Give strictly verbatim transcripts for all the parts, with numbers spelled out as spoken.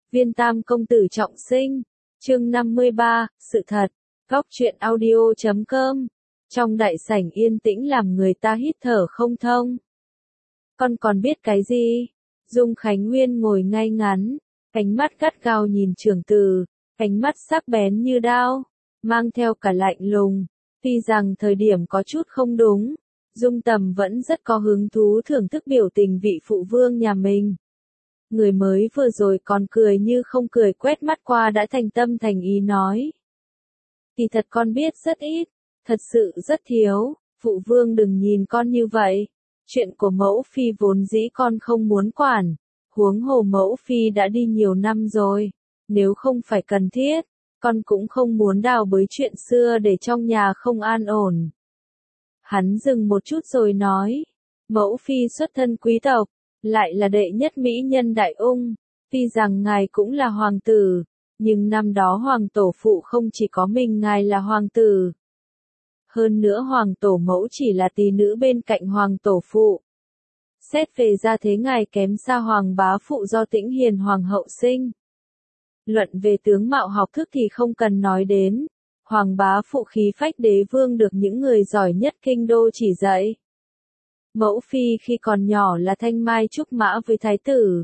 Viên Tam công tử trọng sinh. Chương năm mươi ba, sự thật. Góc truyện audio chấm com. Trong đại sảnh yên tĩnh làm người ta hít thở không thông. Con còn biết cái gì? Dung Khánh Nguyên ngồi ngay ngắn, ánh mắt gắt gao nhìn Trường Từ, ánh mắt sắc bén như đao, mang theo cả lạnh lùng. Tuy rằng thời điểm có chút không đúng, Dung Tầm vẫn rất có hứng thú thưởng thức biểu tình vị phụ vương nhà mình. Người mới vừa rồi còn cười như không cười quét mắt qua đã thành tâm thành ý nói. Thì thật con biết rất ít, thật sự rất thiếu, phụ vương đừng nhìn con như vậy. Chuyện của mẫu phi vốn dĩ con không muốn quản, huống hồ mẫu phi đã đi nhiều năm rồi, nếu không phải cần thiết, con cũng không muốn đào bới chuyện xưa để trong nhà không an ổn. Hắn dừng một chút rồi nói, mẫu phi xuất thân quý tộc, lại là đệ nhất mỹ nhân Đại Ung, tuy rằng ngài cũng là hoàng tử, nhưng năm đó hoàng tổ phụ không chỉ có mình ngài là hoàng tử. Hơn nữa hoàng tổ mẫu chỉ là tỷ nữ bên cạnh hoàng tổ phụ. Xét về gia thế ngài kém xa hoàng bá phụ do Tĩnh Hiền hoàng hậu sinh. Luận về tướng mạo học thức thì không cần nói đến, hoàng bá phụ khí phách đế vương được những người giỏi nhất kinh đô chỉ dạy. Mẫu phi khi còn nhỏ là thanh mai trúc mã với thái tử.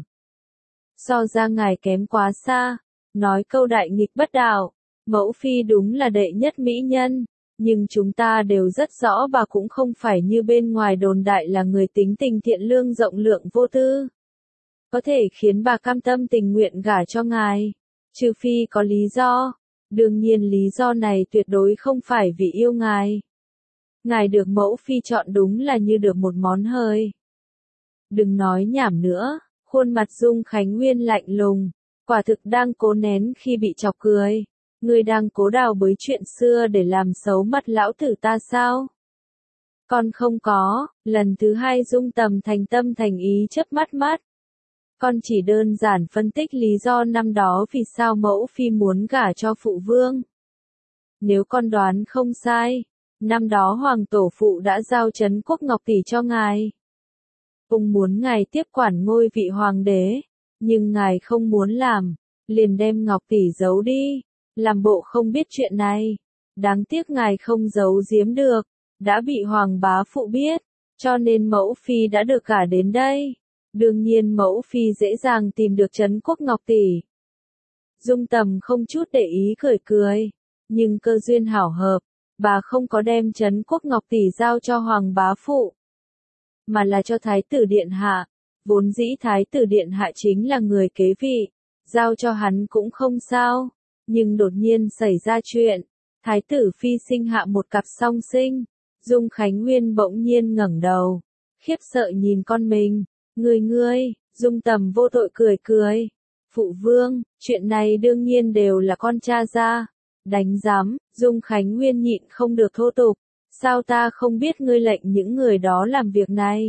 So ra ngài kém quá xa, nói câu đại nghịch bất đạo, mẫu phi đúng là đệ nhất mỹ nhân. Nhưng chúng ta đều rất rõ bà cũng không phải như bên ngoài đồn đại là người tính tình thiện lương rộng lượng vô tư. Có thể khiến bà cam tâm tình nguyện gả cho ngài, trừ phi có lý do. Đương nhiên lý do này tuyệt đối không phải vì yêu ngài. Ngài được mẫu phi chọn đúng là như được một món hời. Đừng nói nhảm nữa, khuôn mặt Dung Khánh Nguyên lạnh lùng, quả thực đang cố nén khi bị chọc cười. Ngươi đang cố đào bới chuyện xưa để làm xấu mắt lão tử ta sao? Con không có, lần thứ hai Dung Tầm thành tâm thành ý chớp mắt mắt. Con chỉ đơn giản phân tích lý do năm đó vì sao mẫu phi muốn gả cho phụ vương. Nếu con đoán không sai, năm đó hoàng tổ phụ đã giao trấn quốc ngọc tỷ cho ngài. Ông muốn ngài tiếp quản ngôi vị hoàng đế, nhưng ngài không muốn làm, liền đem ngọc tỷ giấu đi. Làm bộ không biết chuyện này, đáng tiếc ngài không giấu giếm được, đã bị hoàng bá phụ biết, cho nên mẫu phi đã được gả đến đây. Đương nhiên mẫu phi dễ dàng tìm được trấn quốc ngọc tỷ. Dung Tầm không chút để ý cười cười, nhưng cơ duyên hảo hợp, bà không có đem trấn quốc ngọc tỷ giao cho hoàng bá phụ, mà là cho thái tử điện hạ. Vốn dĩ thái tử điện hạ chính là người kế vị, giao cho hắn cũng không sao. Nhưng đột nhiên xảy ra chuyện, thái tử phi sinh hạ một cặp song sinh. Dung Khánh Nguyên bỗng nhiên ngẩng đầu, khiếp sợ nhìn con mình. Ngươi ngươi, Dung Tầm vô tội cười cười. Phụ vương, chuyện này đương nhiên đều là con cha ra. Đánh giám, Dung Khánh Nguyên nhịn không được thô tục. Sao ta không biết ngươi lệnh những người đó làm việc này?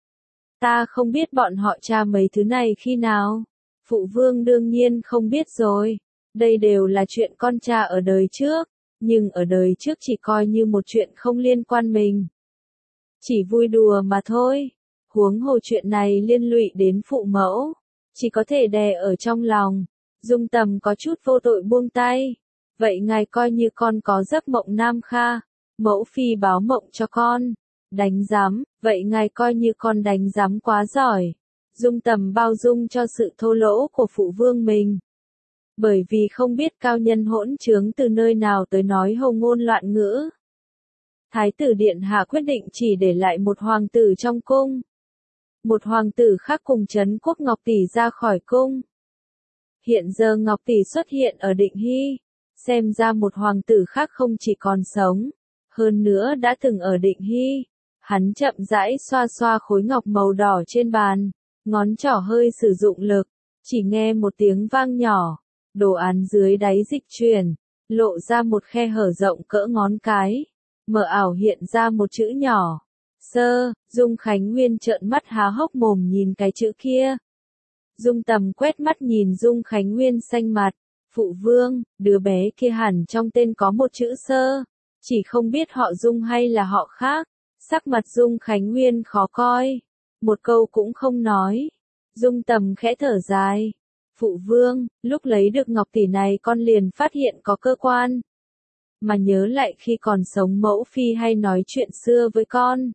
Ta không biết bọn họ tra mấy thứ này khi nào. Phụ vương đương nhiên không biết rồi. Đây đều là chuyện con cha ở đời trước, nhưng ở đời trước chỉ coi như một chuyện không liên quan mình. Chỉ vui đùa mà thôi, huống hồ chuyện này liên lụy đến phụ mẫu, chỉ có thể đè ở trong lòng. Dung Tầm có chút vô tội buông tay, vậy ngài coi như con có giấc mộng nam kha, mẫu phi báo mộng cho con. Đánh giám, vậy ngài coi như con đánh giám quá giỏi. Dung Tầm bao dung cho sự thô lỗ của phụ vương mình. Bởi vì không biết cao nhân hỗn trướng từ nơi nào tới nói hồng ngôn loạn ngữ. Thái tử điện hạ quyết định chỉ để lại một hoàng tử trong cung. Một hoàng tử khác cùng trấn quốc Ngọc Tỷ ra khỏi cung. Hiện giờ Ngọc Tỷ xuất hiện ở Định Hy, xem ra một hoàng tử khác không chỉ còn sống, hơn nữa đã từng ở Định Hy. Hắn chậm rãi xoa xoa khối ngọc màu đỏ trên bàn, ngón trỏ hơi sử dụng lực, chỉ nghe một tiếng vang nhỏ. Đồ án dưới đáy dịch chuyển, lộ ra một khe hở rộng cỡ ngón cái, mờ ảo hiện ra một chữ nhỏ. Sơ, Dung Khánh Nguyên trợn mắt há hốc mồm nhìn cái chữ kia. Dung Tầm quét mắt nhìn Dung Khánh Nguyên xanh mặt, phụ vương, đứa bé kia hẳn trong tên có một chữ Sơ, chỉ không biết họ Dung hay là họ khác. Sắc mặt Dung Khánh Nguyên khó coi, một câu cũng không nói. Dung Tầm khẽ thở dài. Phụ vương, lúc lấy được ngọc tỷ này con liền phát hiện có cơ quan. Mà nhớ lại khi còn sống mẫu phi hay nói chuyện xưa với con.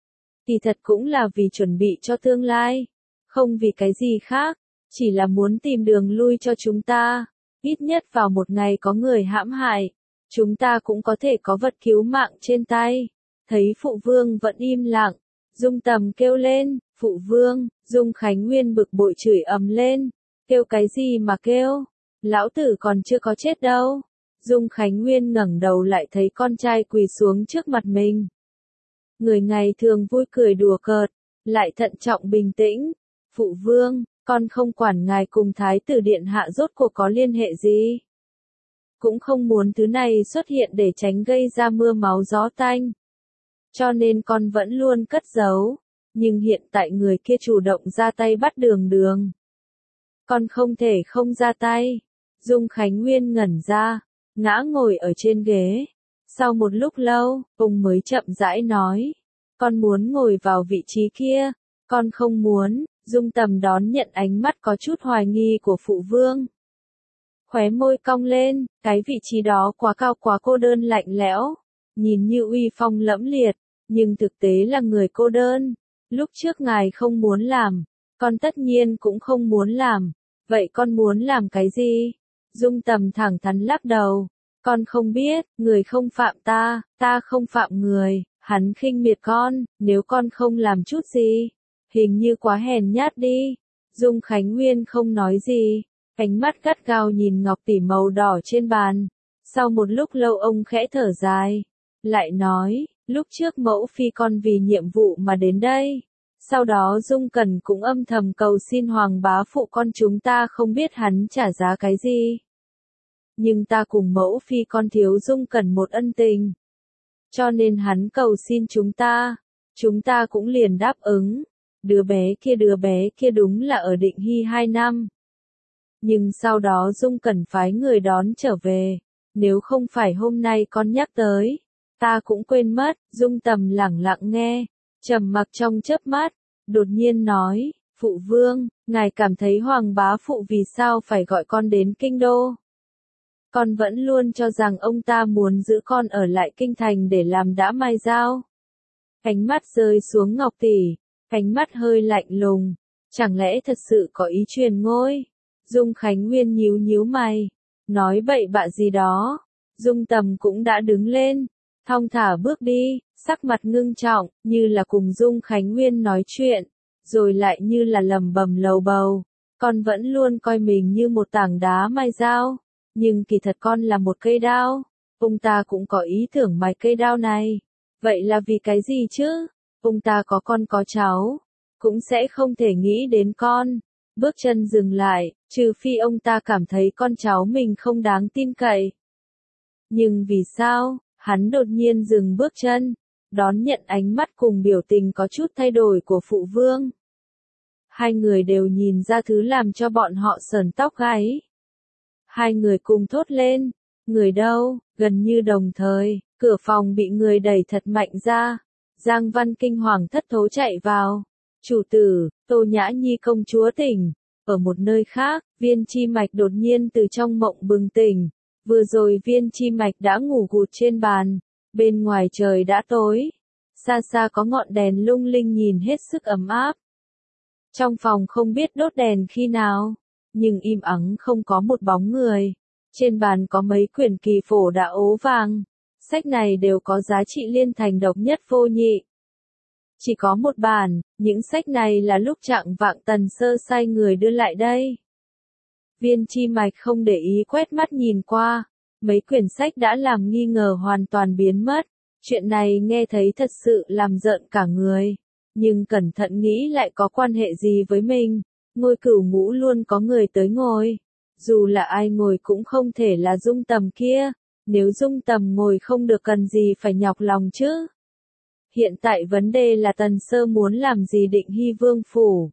Thì thật cũng là vì chuẩn bị cho tương lai. Không vì cái gì khác. Chỉ là muốn tìm đường lui cho chúng ta. Ít nhất vào một ngày có người hãm hại. Chúng ta cũng có thể có vật cứu mạng trên tay. Thấy phụ vương vẫn im lặng. Dung Tầm kêu lên, phụ vương, Dung Khánh Nguyên bực bội chửi ầm lên. Kêu cái gì mà kêu? Lão tử còn chưa có chết đâu. Dung Khánh Nguyên ngẩng đầu lại thấy con trai quỳ xuống trước mặt mình. Người ngày thường vui cười đùa cợt, lại thận trọng bình tĩnh. Phụ vương, con không quản ngài cùng Thái tử Điện Hạ rốt cuộc có liên hệ gì. Cũng không muốn thứ này xuất hiện để tránh gây ra mưa máu gió tanh. Cho nên con vẫn luôn cất giấu. Nhưng hiện tại người kia chủ động ra tay bắt Đường Đường. Con không thể không ra tay. Dung Khánh Nguyên ngẩn ra, ngã ngồi ở trên ghế. Sau một lúc lâu, ông mới chậm rãi nói. Con muốn ngồi vào vị trí kia. Con không muốn. Dung Tầm đón nhận ánh mắt có chút hoài nghi của phụ vương. Khóe môi cong lên, cái vị trí đó quá cao quá cô đơn lạnh lẽo. Nhìn như uy phong lẫm liệt, nhưng thực tế là người cô đơn. Lúc trước ngài không muốn làm, con tất nhiên cũng không muốn làm. Vậy con muốn làm cái gì? Dung Tầm thẳng thắn lắc đầu. Con không biết, người không phạm ta, ta không phạm người, hắn khinh miệt con, nếu con không làm chút gì. Hình như quá hèn nhát đi. Dung Khánh Nguyên không nói gì, ánh mắt gắt gao nhìn ngọc tỷ màu đỏ trên bàn. Sau một lúc lâu ông khẽ thở dài, lại nói, lúc trước mẫu phi con vì nhiệm vụ mà đến đây. Sau đó Dung Cẩn cũng âm thầm cầu xin hoàng bá phụ con chúng ta không biết hắn trả giá cái gì. Nhưng ta cùng mẫu phi con thiếu Dung Cẩn một ân tình. Cho nên hắn cầu xin chúng ta, chúng ta cũng liền đáp ứng. Đứa bé kia đứa bé kia đúng là ở Định Hy hai năm. Nhưng sau đó Dung Cẩn phái người đón trở về. Nếu không phải hôm nay con nhắc tới, ta cũng quên mất. Dung Tầm lẳng lặng nghe, trầm mặc trong chớp mắt, đột nhiên nói, phụ vương, ngài cảm thấy hoàng bá phụ vì sao phải gọi con đến kinh đô? Con vẫn luôn cho rằng ông ta muốn giữ con ở lại kinh thành để làm đã mai giao. Ánh mắt rơi xuống ngọc tỷ, ánh mắt hơi lạnh lùng, chẳng lẽ thật sự có ý truyền ngôi? Dung Khánh Nguyên nhíu nhíu mày, nói bậy bạ gì đó. Dung Tầm cũng đã đứng lên, thong thả bước đi, sắc mặt ngưng trọng, như là cùng Dung Khánh Nguyên nói chuyện, rồi lại như là lầm bầm lầu bầu. Con vẫn luôn coi mình như một tảng đá mai dao, nhưng kỳ thật con là một cây đao. Ông ta cũng có ý tưởng mài cây đao này. Vậy là vì cái gì chứ? Ông ta có con có cháu, cũng sẽ không thể nghĩ đến con. Bước chân dừng lại, trừ phi ông ta cảm thấy con cháu mình không đáng tin cậy. Nhưng vì sao, hắn đột nhiên dừng bước chân, đón nhận ánh mắt cùng biểu tình có chút thay đổi của phụ vương. Hai người đều nhìn ra thứ làm cho bọn họ sởn tóc gáy. Hai người cùng thốt lên, người đâu? Gần như đồng thời, cửa phòng bị người đẩy thật mạnh ra. Giang Văn kinh hoàng thất thố chạy vào. Chủ tử, Tô Nhã Nhi công chúa tỉnh. Ở một nơi khác, Viên Chi Mạch đột nhiên từ trong mộng bừng tỉnh. Vừa rồi Viên Chi Mạch đã ngủ gục trên bàn. Bên ngoài trời đã tối. Xa xa có ngọn đèn lung linh nhìn hết sức ấm áp. Trong phòng không biết đốt đèn khi nào, nhưng im ắng không có một bóng người. Trên bàn có mấy quyển kỳ phổ đã ố vàng. Sách này đều có giá trị liên thành độc nhất vô nhị. Chỉ có một bản, những sách này là lúc Trạng Vạng Tần Sơ sai người đưa lại đây. Viên Chi Mạch không để ý quét mắt nhìn qua, mấy quyển sách đã làm nghi ngờ hoàn toàn biến mất. Chuyện này nghe thấy thật sự làm rợn cả người, nhưng cẩn thận nghĩ lại có quan hệ gì với mình. Ngôi Cửu Ngũ luôn có người tới ngồi, dù là ai ngồi cũng không thể là Dung Tầm kia. Nếu Dung Tầm ngồi không được cần gì phải nhọc lòng chứ. Hiện tại vấn đề là Tần Sơ muốn làm gì Định Hy vương phủ.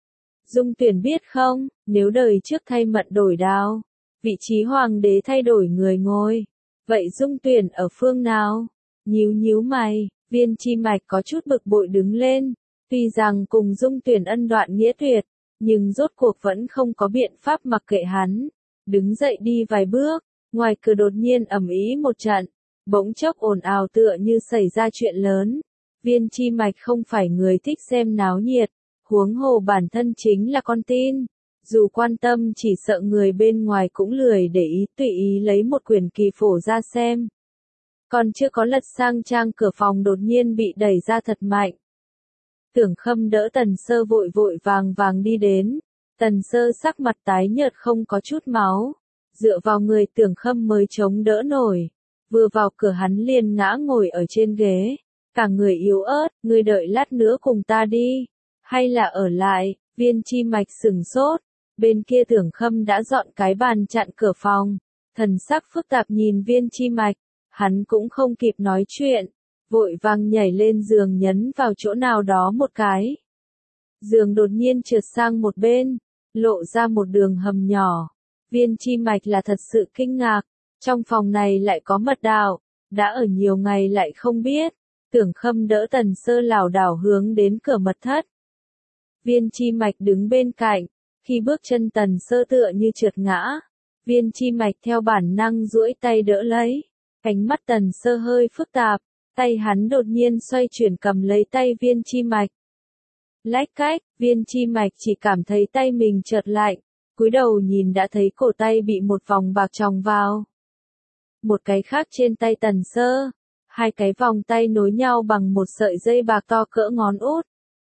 Dung Tuyển biết không, nếu đời trước thay mận đổi đao, vị trí hoàng đế thay đổi người ngồi, vậy Dung Tuyển ở phương nào? Nhíu nhíu mày, Viên Chi Mạch có chút bực bội đứng lên, tuy rằng cùng Dung Tuyển ân đoạn nghĩa tuyệt, nhưng rốt cuộc vẫn không có biện pháp mặc kệ hắn. Đứng dậy đi vài bước, ngoài cửa đột nhiên ầm ĩ một trận, bỗng chốc ồn ào tựa như xảy ra chuyện lớn. Viên Chi Mạch không phải người thích xem náo nhiệt, huống hồ bản thân chính là con tin. Dù quan tâm chỉ sợ người bên ngoài cũng lười để ý, tùy ý lấy một quyển kỳ phổ ra xem. Còn chưa có lật sang trang, cửa phòng đột nhiên bị đẩy ra thật mạnh. Tưởng Khâm đỡ Tần Sơ vội vội vàng vàng đi đến. Tần Sơ sắc mặt tái nhợt không có chút máu. Dựa vào người Tưởng Khâm mới chống đỡ nổi. Vừa vào cửa hắn liền ngã ngồi ở trên ghế. Cả người yếu ớt, ngươi đợi lát nữa cùng ta đi. Hay là ở lại, Viên Chi Mạch sừng sốt. Bên kia Tưởng Khâm đã dọn cái bàn chặn cửa phòng. Thần sắc phức tạp nhìn Viên Chi Mạch. Hắn cũng không kịp nói chuyện. Vội vàng nhảy lên giường nhấn vào chỗ nào đó một cái. Giường đột nhiên trượt sang một bên, lộ ra một đường hầm nhỏ. Viên Chi Mạch là thật sự kinh ngạc, trong phòng này lại có mật đạo, đã ở nhiều ngày lại không biết. Tưởng Khâm đỡ Tần Sơ lảo đảo hướng đến cửa mật thất. Viên Chi Mạch đứng bên cạnh, khi bước chân Tần Sơ tựa như trượt ngã. Viên Chi Mạch theo bản năng duỗi tay đỡ lấy, ánh mắt Tần Sơ hơi phức tạp. Tay hắn đột nhiên xoay chuyển cầm lấy tay Viên Chi Mạch. Lách cách, Viên Chi Mạch chỉ cảm thấy tay mình chợt lạnh, cúi đầu nhìn đã thấy cổ tay bị một vòng bạc tròng vào. Một cái khác trên tay Tần Sơ, hai cái vòng tay nối nhau bằng một sợi dây bạc to cỡ ngón út.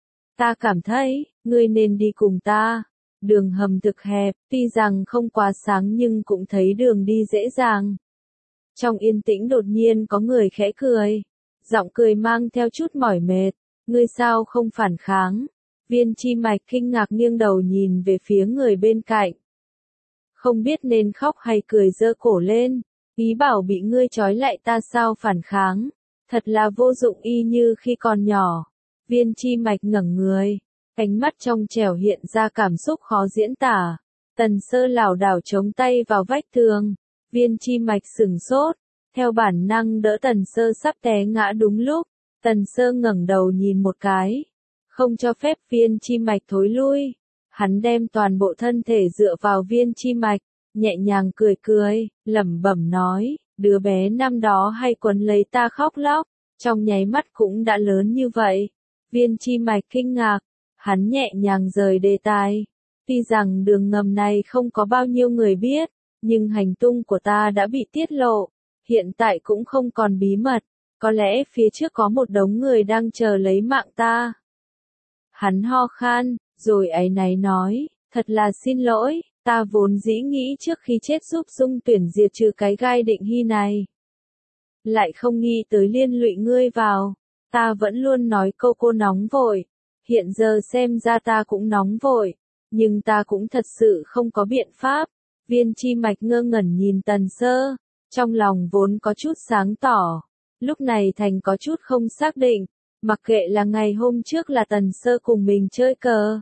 Ta cảm thấy, ngươi nên đi cùng ta. Đường hầm thực hẹp, tuy rằng không quá sáng nhưng cũng thấy đường đi dễ dàng. Trong yên tĩnh đột nhiên có người khẽ cười. Giọng cười mang theo chút mỏi mệt, ngươi sao không phản kháng? Viên Chi Mạch kinh ngạc nghiêng đầu nhìn về phía người bên cạnh. Không biết nên khóc hay cười giơ cổ lên, ý bảo bị ngươi trói lại ta sao phản kháng, thật là vô dụng y như khi còn nhỏ. Viên Chi Mạch ngẩng người, ánh mắt trong trẻo hiện ra cảm xúc khó diễn tả. Tần Sơ lảo đảo chống tay vào vách tường, Viên Chi Mạch sửng sốt. Theo bản năng đỡ Tần Sơ sắp té ngã đúng lúc, Tần Sơ ngẩng đầu nhìn một cái, không cho phép Viên Chi Mạch thối lui. Hắn đem toàn bộ thân thể dựa vào Viên Chi Mạch, nhẹ nhàng cười cười, lẩm bẩm nói, đứa bé năm đó hay quấn lấy ta khóc lóc, trong nháy mắt cũng đã lớn như vậy. Viên Chi Mạch kinh ngạc, hắn nhẹ nhàng rời đề tài. Tuy rằng đường ngầm này không có bao nhiêu người biết, nhưng hành tung của ta đã bị tiết lộ. Hiện tại cũng không còn bí mật, có lẽ phía trước có một đống người đang chờ lấy mạng ta. Hắn ho khan, rồi áy náy nói, thật là xin lỗi, ta vốn dĩ nghĩ trước khi chết giúp Dung Tuyển diệt trừ cái gai định hy này. Lại không nghĩ tới liên lụy ngươi vào, ta vẫn luôn nói câu cô nóng vội, hiện giờ xem ra ta cũng nóng vội, nhưng ta cũng thật sự không có biện pháp. Viên Chi Mạch ngơ ngẩn nhìn Tần Sơ. Trong lòng vốn có chút sáng tỏ, lúc này thành có chút không xác định, mặc kệ là ngày hôm trước là Tần Sơ cùng mình chơi cờ,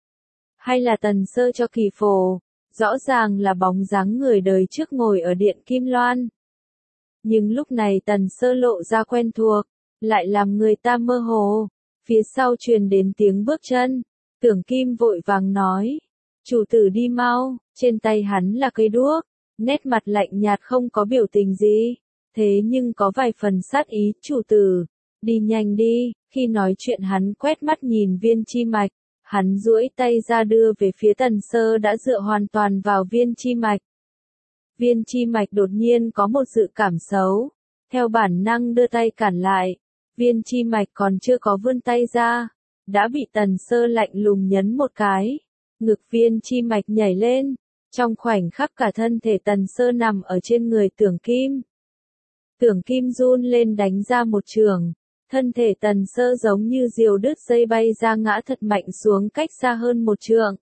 hay là Tần Sơ cho kỳ phổ, rõ ràng là bóng dáng người đời trước ngồi ở điện Kim Loan. Nhưng lúc này Tần Sơ lộ ra quen thuộc, lại làm người ta mơ hồ, phía sau truyền đến tiếng bước chân, Tưởng Kim vội vàng nói, chủ tử đi mau, trên tay hắn là cây đuốc. Nét mặt lạnh nhạt không có biểu tình gì, thế nhưng có vài phần sát ý, chủ tử, đi nhanh đi. Khi nói chuyện hắn quét mắt nhìn Viên Chi Mạch, hắn duỗi tay ra đưa về phía Tần Sơ đã dựa hoàn toàn vào Viên Chi Mạch. Viên Chi Mạch đột nhiên có một dự cảm xấu, theo bản năng đưa tay cản lại, Viên Chi Mạch còn chưa có vươn tay ra, đã bị Tần Sơ lạnh lùng nhấn một cái, ngực Viên Chi Mạch nhảy lên. Trong khoảnh khắc cả thân thể Tần Sơ nằm ở trên người Tưởng Kim. Tưởng Kim run lên đánh ra một trường, thân thể Tần Sơ giống như diều đứt dây bay ra ngã thật mạnh xuống cách xa hơn một trượng.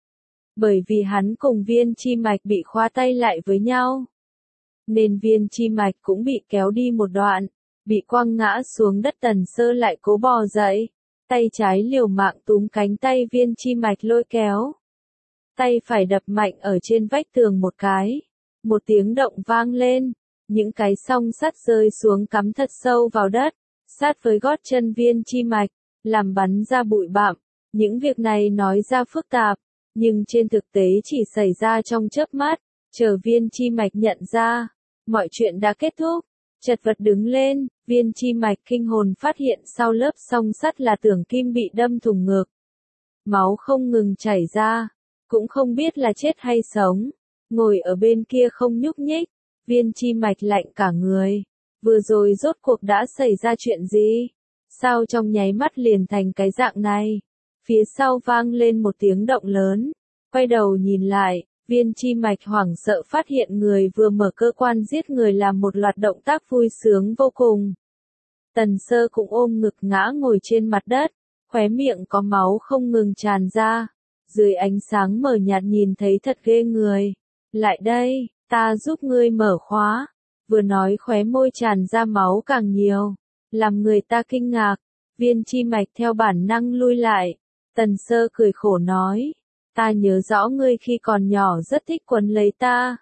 Bởi vì hắn cùng Viên Chi Mạch bị khóa tay lại với nhau, nên Viên Chi Mạch cũng bị kéo đi một đoạn, bị quăng ngã xuống đất. Tần Sơ lại cố bò dậy, tay trái liều mạng túm cánh tay Viên Chi Mạch lôi kéo. Tay phải đập mạnh ở trên vách tường một cái, một tiếng động vang lên, những cái song sắt rơi xuống cắm thật sâu vào đất, sát với gót chân Viên Chi Mạch, làm bắn ra bụi bặm. Những việc này nói ra phức tạp, nhưng trên thực tế chỉ xảy ra trong chớp mắt, chờ viên chi mạch nhận ra, mọi chuyện đã kết thúc, chật vật đứng lên, viên chi mạch kinh hồn phát hiện sau lớp song sắt là tưởng kim bị đâm thủng ngực. Máu không ngừng chảy ra, cũng không biết là chết hay sống, ngồi ở bên kia không nhúc nhích, viên chi mạch lạnh cả người, vừa rồi rốt cuộc đã xảy ra chuyện gì? Sao trong nháy mắt liền thành cái dạng này? Phía sau vang lên một tiếng động lớn, quay đầu nhìn lại, viên chi mạch hoảng sợ phát hiện người vừa mở cơ quan giết người làm một loạt động tác vui sướng vô cùng. Tần Sơ cũng ôm ngực ngã ngồi trên mặt đất, khóe miệng có máu không ngừng tràn ra, dưới ánh sáng mờ nhạt nhìn thấy thật ghê người. Lại đây, ta giúp ngươi mở khóa, vừa nói khóe môi tràn ra máu càng nhiều, làm người ta kinh ngạc, viên chi mạch theo bản năng lui lại, Tần Sơ cười khổ nói, ta nhớ rõ ngươi khi còn nhỏ rất thích quấn lấy ta.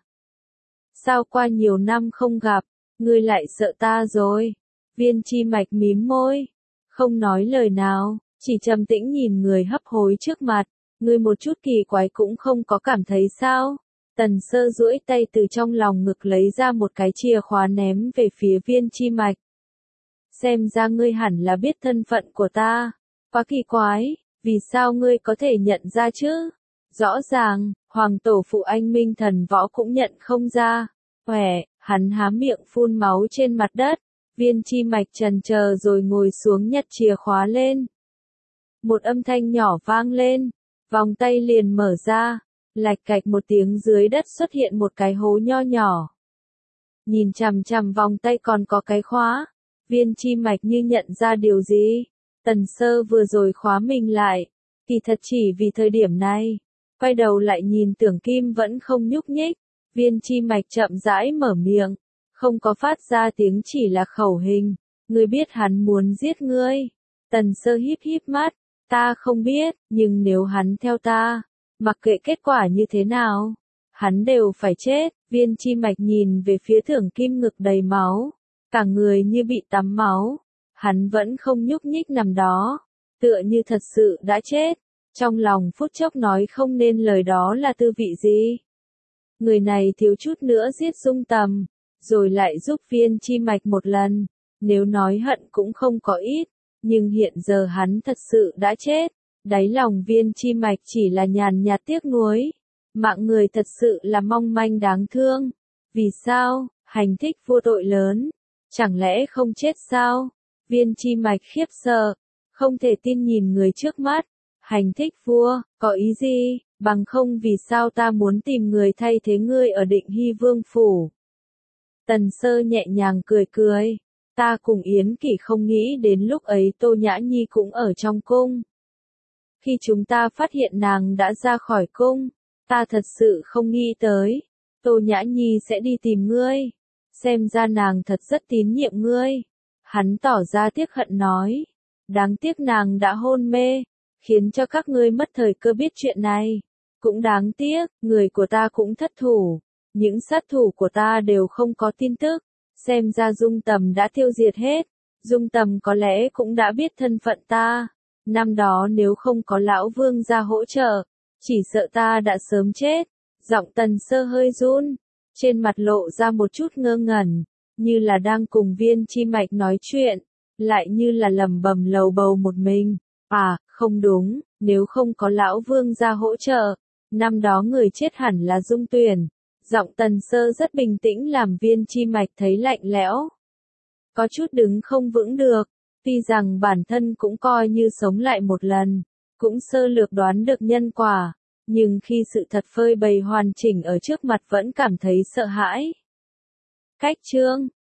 Sao qua nhiều năm không gặp, ngươi lại sợ ta rồi? Viên chi mạch mím môi, không nói lời nào, chỉ trầm tĩnh nhìn người hấp hối trước mặt, ngươi một chút kỳ quái cũng không có cảm thấy sao? Tần Sơ duỗi tay từ trong lòng ngực lấy ra một cái chìa khóa ném về phía viên chi mạch. Xem ra ngươi hẳn là biết thân phận của ta. Quá kỳ quái, vì sao ngươi có thể nhận ra chứ? Rõ ràng, hoàng tổ phụ anh Minh Thần Võ cũng nhận không ra. Khỏe, hắn há miệng phun máu trên mặt đất. Viên chi mạch trần chờ rồi ngồi xuống nhặt chìa khóa lên. Một âm thanh nhỏ vang lên, vòng tay liền mở ra, lạch cạch một tiếng dưới đất xuất hiện một cái hố nho nhỏ. Nhìn chằm chằm vòng tay còn có cái khóa, viên chi mạch như nhận ra điều gì. Tần Sơ vừa rồi khóa mình lại, kỳ thật chỉ vì thời điểm này. Quay đầu lại nhìn tưởng kim vẫn không nhúc nhích, viên chi mạch chậm rãi mở miệng, không có phát ra tiếng chỉ là khẩu hình, ngươi biết hắn muốn giết ngươi. Tần Sơ híp híp mắt, ta không biết, nhưng nếu hắn theo ta, mặc kệ kết quả như thế nào, hắn đều phải chết. Viên chi mạch nhìn về phía tưởng kim ngực đầy máu, cả người như bị tắm máu, hắn vẫn không nhúc nhích nằm đó, tựa như thật sự đã chết. Trong lòng phút chốc nói không nên lời đó là tư vị gì. Người này thiếu chút nữa giết Dung Tầm, rồi lại giúp viên chi mạch một lần, nếu nói hận cũng không có ít, nhưng hiện giờ hắn thật sự đã chết, đáy lòng viên chi mạch chỉ là nhàn nhạt tiếc nuối, mạng người thật sự là mong manh đáng thương. Vì sao, hành thích vô tội lớn, chẳng lẽ không chết sao? Viên chi mạch khiếp sợ, không thể tin nhìn người trước mắt. Hành thích vua, có ý gì, bằng không vì sao ta muốn tìm người thay thế ngươi ở Định Hy Vương Phủ. Tần Sơ nhẹ nhàng cười cười, ta cùng Yến Kỷ không nghĩ đến lúc ấy Tô Nhã Nhi cũng ở trong cung. Khi chúng ta phát hiện nàng đã ra khỏi cung, ta thật sự không nghĩ tới, Tô Nhã Nhi sẽ đi tìm ngươi, xem ra nàng thật rất tín nhiệm ngươi. Hắn tỏ ra tiếc hận nói, đáng tiếc nàng đã hôn mê, khiến cho các ngươi mất thời cơ biết chuyện này. Cũng đáng tiếc, người của ta cũng thất thủ, những sát thủ của ta đều không có tin tức, xem ra Dung Tầm đã tiêu diệt hết. Dung Tầm có lẽ cũng đã biết thân phận ta, năm đó nếu không có lão vương ra hỗ trợ, chỉ sợ ta đã sớm chết. Giọng Tần Sơ hơi run, trên mặt lộ ra một chút ngơ ngẩn, như là đang cùng viên chi mạch nói chuyện, lại như là lẩm bẩm lầu bầu một mình. À, không đúng, nếu không có lão vương ra hỗ trợ, năm đó người chết hẳn là Dung Tuyển. Giọng Tần Sơ rất bình tĩnh làm viên chi mạch thấy lạnh lẽo, có chút đứng không vững được. Tuy rằng bản thân cũng coi như sống lại một lần, cũng sơ lược đoán được nhân quả, nhưng khi sự thật phơi bày hoàn chỉnh ở trước mặt vẫn cảm thấy sợ hãi. Cách chương